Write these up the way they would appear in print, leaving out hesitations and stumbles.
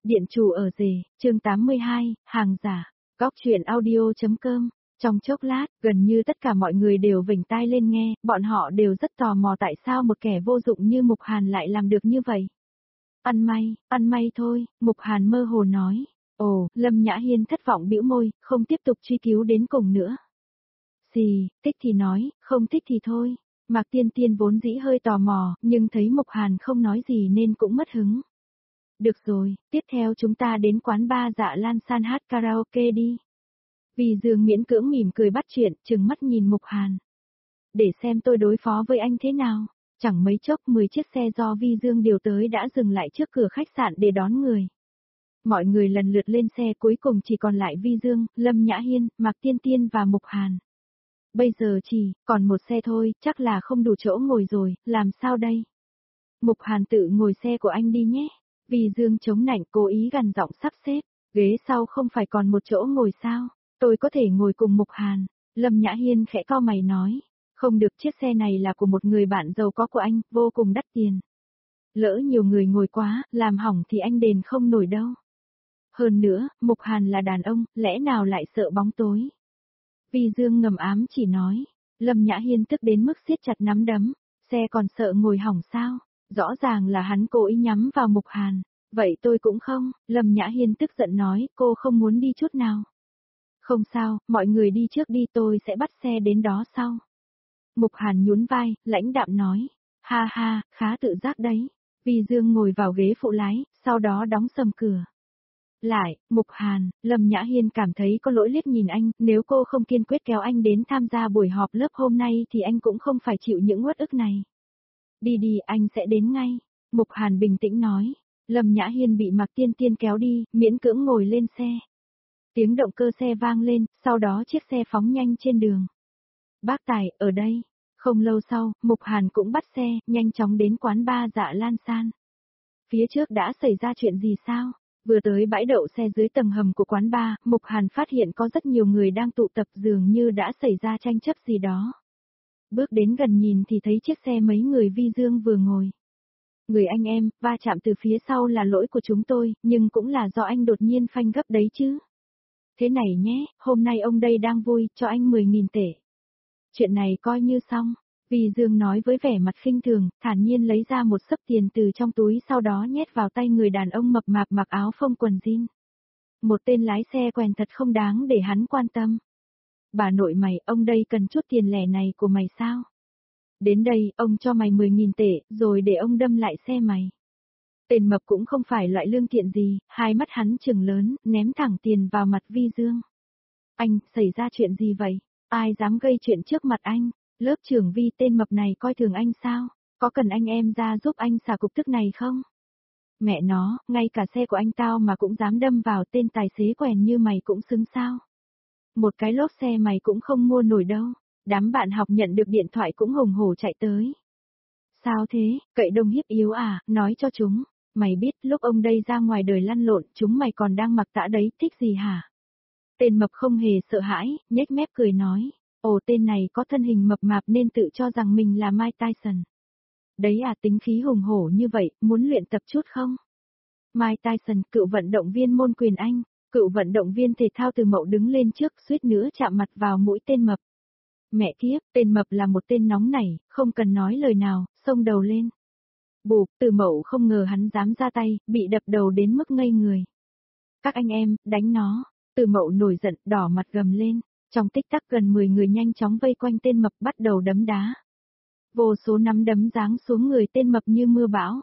Điện chủ ở rể, chương 82, hàng giả, góc truyện audio.com. Trong chốc lát, gần như tất cả mọi người đều vểnh tai lên nghe, bọn họ đều rất tò mò tại sao một kẻ vô dụng như Mục Hàn lại làm được như vậy. Ăn may thôi, Mục Hàn mơ hồ nói. Ồ, Lâm Nhã Hiên thất vọng bĩu môi, không tiếp tục truy cứu đến cùng nữa. Xì, thích thì nói, không thích thì thôi. Mạc Tiên Tiên vốn dĩ hơi tò mò, nhưng thấy Mục Hàn không nói gì nên cũng mất hứng. Được rồi, tiếp theo chúng ta đến quán bar Dạ Lan San hát karaoke đi. Vì Dương miễn cưỡng mỉm cười bắt chuyện, trừng mắt nhìn Mục Hàn. Để xem tôi đối phó với anh thế nào. Chẳng mấy chốc 10 chiếc xe do Vi Dương điều tới đã dừng lại trước cửa khách sạn để đón người. Mọi người lần lượt lên xe, cuối cùng chỉ còn lại Vi Dương, Lâm Nhã Hiên, Mạc Tiên Tiên và Mục Hàn. Bây giờ chỉ còn một xe thôi, chắc là không đủ chỗ ngồi rồi, làm sao đây? Mục Hàn tự ngồi xe của anh đi nhé. Vi Dương chống nạnh cố ý gằn giọng sắp xếp, ghế sau không phải còn một chỗ ngồi sao? Tôi có thể ngồi cùng Mục Hàn. Lâm Nhã Hiên khẽ cau mày nói, không được, chiếc xe này là của một người bạn giàu có của anh, vô cùng đắt tiền. Lỡ nhiều người ngồi quá, làm hỏng thì anh đền không nổi đâu. Hơn nữa, Mục Hàn là đàn ông, lẽ nào lại sợ bóng tối? Vi Dương ngầm ám chỉ nói. Lâm Nhã Hiên tức đến mức siết chặt nắm đấm, xe còn sợ ngồi hỏng sao? Rõ ràng là hắn cố ý nhắm vào Mục Hàn. Vậy tôi cũng không, Lâm Nhã Hiên tức giận nói, cô không muốn đi chút nào. Không sao, mọi người đi trước đi, tôi sẽ bắt xe đến đó sau. Mục Hàn nhún vai, lãnh đạm nói. Ha ha, khá tự giác đấy. Vi Dương ngồi vào ghế phụ lái, sau đó đóng sầm cửa. Lại, Mục Hàn, Lâm Nhã Hiên cảm thấy có lỗi liếc nhìn anh, nếu cô không kiên quyết kéo anh đến tham gia buổi họp lớp hôm nay thì anh cũng không phải chịu những uất ức này. Đi đi, anh sẽ đến ngay. Mục Hàn bình tĩnh nói. Lâm Nhã Hiên bị Mạc Tiên Tiên kéo đi, miễn cưỡng ngồi lên xe. Tiếng động cơ xe vang lên, sau đó chiếc xe phóng nhanh trên đường. Bác Tài, ở đây. Không lâu sau, Mục Hàn cũng bắt xe, nhanh chóng đến quán bar Dạ Lan San. Phía trước đã xảy ra chuyện gì sao? Vừa tới bãi đậu xe dưới tầng hầm của quán bar, Mục Hàn phát hiện có rất nhiều người đang tụ tập, dường như đã xảy ra tranh chấp gì đó. Bước đến gần nhìn thì thấy chiếc xe mấy người Vi Dương vừa ngồi. Người anh em, va chạm từ phía sau là lỗi của chúng tôi, nhưng cũng là do anh đột nhiên phanh gấp đấy chứ. Thế này nhé, hôm nay ông đây đang vui, cho anh 10.000 tệ. Chuyện này coi như xong. Vi Dương nói với vẻ mặt khinh thường, thản nhiên lấy ra một xấp tiền từ trong túi, sau đó nhét vào tay người đàn ông mập mạp mặc áo phông quần jean. Một tên lái xe quèn thật không đáng để hắn quan tâm. Bà nội mày, ông đây cần chút tiền lẻ này của mày sao? Đến đây, ông cho mày 10.000 tệ, rồi để ông đâm lại xe mày. Tên mập cũng không phải loại lương thiện gì, hai mắt hắn trừng lớn, ném thẳng tiền vào mặt Vi Dương. Anh, xảy ra chuyện gì vậy? Ai dám gây chuyện trước mặt anh? Lớp trưởng Vi, tên mập này coi thường anh sao? Có cần anh em ra giúp anh xả cục tức này không? Mẹ nó, ngay cả xe của anh tao mà cũng dám đâm vào, tên tài xế quèn như mày cũng xứng sao? Một cái lốp xe mày cũng không mua nổi đâu. Đám bạn học nhận được điện thoại cũng hùng hổ chạy tới. Sao thế, cậy đông hiếp yếu à, nói cho chúng. Mày biết lúc ông đây ra ngoài đời lăn lộn, chúng mày còn đang mặc tã đấy, thích gì hả? Tên mập không hề sợ hãi, nhếch mép cười nói. Ồ, tên này có thân hình mập mạp nên tự cho rằng mình là Mike Tyson. Đấy à, tính khí hùng hổ như vậy, muốn luyện tập chút không? Mike Tyson, cựu vận động viên môn quyền Anh, cựu vận động viên thể thao Từ Mậu đứng lên trước, suýt nữa chạm mặt vào mũi tên mập. Mẹ kiếp, tên mập là một tên nóng nảy, không cần nói lời nào, xông đầu lên. Bụp, Từ Mậu không ngờ hắn dám ra tay, bị đập đầu đến mức ngây người. Các anh em, đánh nó. Từ Mậu nổi giận, đỏ mặt gầm lên. Trong tích tắc gần 10 người nhanh chóng vây quanh tên mập, bắt đầu đấm đá. Vô số nắm đấm giáng xuống người tên mập như mưa bão.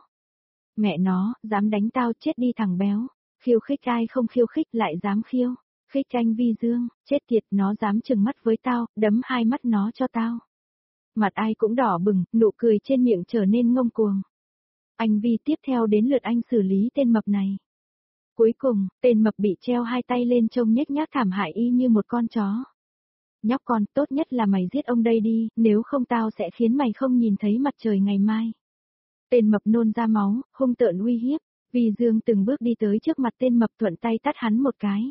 Mẹ nó, dám đánh tao, chết đi thằng béo. Khiêu khích ai không khiêu khích lại dám khiêu. Khích anh Vi Dương, chết tiệt, nó dám trừng mắt với tao, đấm hai mắt nó cho tao. Mặt ai cũng đỏ bừng, nụ cười trên miệng trở nên ngông cuồng. Anh Vi, tiếp theo đến lượt anh xử lý tên mập này. Cuối cùng, tên mập bị treo hai tay lên trông nhếch nhác thảm hại y như một con chó. Nhóc con, tốt nhất là mày giết ông đây đi, nếu không tao sẽ khiến mày không nhìn thấy mặt trời ngày mai. Tên mập nôn ra máu, hung tợn uy hiếp, Vi Dương từng bước đi tới trước mặt tên mập, thuận tay tát hắn một cái.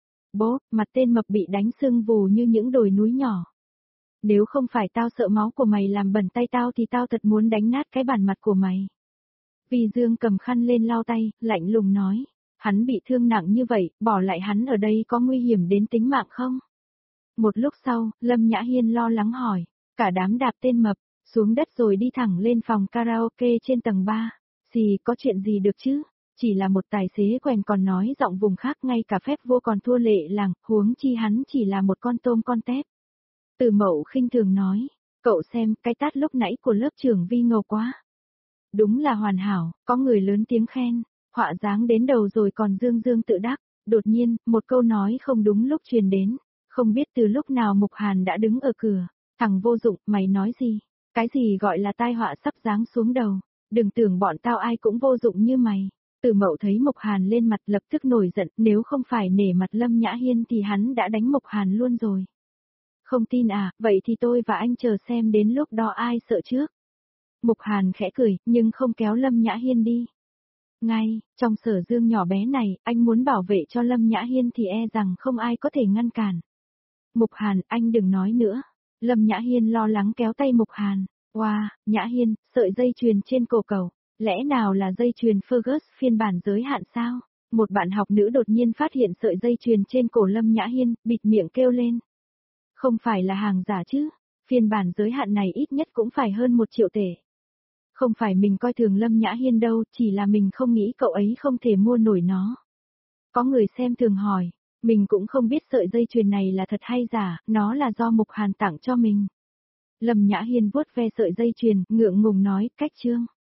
Bố, mặt tên mập bị đánh sưng vù như những đồi núi nhỏ. Nếu không phải tao sợ máu của mày làm bẩn tay tao thì tao thật muốn đánh nát cái bản mặt của mày. Vi Dương cầm khăn lên lau tay, lạnh lùng nói. Hắn bị thương nặng như vậy, bỏ lại hắn ở đây có nguy hiểm đến tính mạng không? Một lúc sau, Lâm Nhã Hiên lo lắng hỏi, cả đám đạp tên mập, xuống đất rồi đi thẳng lên phòng karaoke trên tầng 3. Xì, có chuyện gì được chứ? Chỉ là một tài xế quèn còn nói giọng vùng khác, ngay cả phép vô còn thua lệ làng, huống chi hắn chỉ là một con tôm con tép. Từ Mậu khinh thường nói, cậu xem, cái tát lúc nãy của lớp trưởng Vi ngầu quá. Đúng là hoàn hảo, có người lớn tiếng khen, họa dáng đến đầu rồi còn dương dương tự đắc. Đột nhiên, một câu nói không đúng lúc truyền đến, không biết từ lúc nào Mục Hàn đã đứng ở cửa. Thằng vô dụng, mày nói gì? Cái gì gọi là tai họa sắp giáng xuống đầu? Đừng tưởng bọn tao ai cũng vô dụng như mày. Từ Mậu thấy Mục Hàn lên mặt lập tức nổi giận, nếu không phải nể mặt Lâm Nhã Hiên thì hắn đã đánh Mục Hàn luôn rồi. Không tin à, vậy thì tôi và anh chờ xem đến lúc đó ai sợ trước. Mục Hàn khẽ cười, nhưng không kéo Lâm Nhã Hiên đi. Ngay, trong Sở Dương nhỏ bé này, anh muốn bảo vệ cho Lâm Nhã Hiên thì e rằng không ai có thể ngăn cản. Mục Hàn, anh đừng nói nữa. Lâm Nhã Hiên lo lắng kéo tay Mục Hàn. Wow, Nhã Hiên, sợi dây chuyền trên cổ cậu, lẽ nào là dây chuyền Fergus phiên bản giới hạn sao? Một bạn học nữ đột nhiên phát hiện sợi dây chuyền trên cổ Lâm Nhã Hiên, bịt miệng kêu lên. Không phải là hàng giả chứ, phiên bản giới hạn này ít nhất cũng phải hơn 1 triệu tệ. Không phải mình coi thường Lâm Nhã Hiên đâu, chỉ là mình không nghĩ cậu ấy không thể mua nổi nó. Có người xem thường hỏi, mình cũng không biết sợi dây chuyền này là thật hay giả, nó là do Mục Hàn tặng cho mình. Lâm Nhã Hiên vuốt ve sợi dây chuyền, ngượng ngùng nói, cách trương.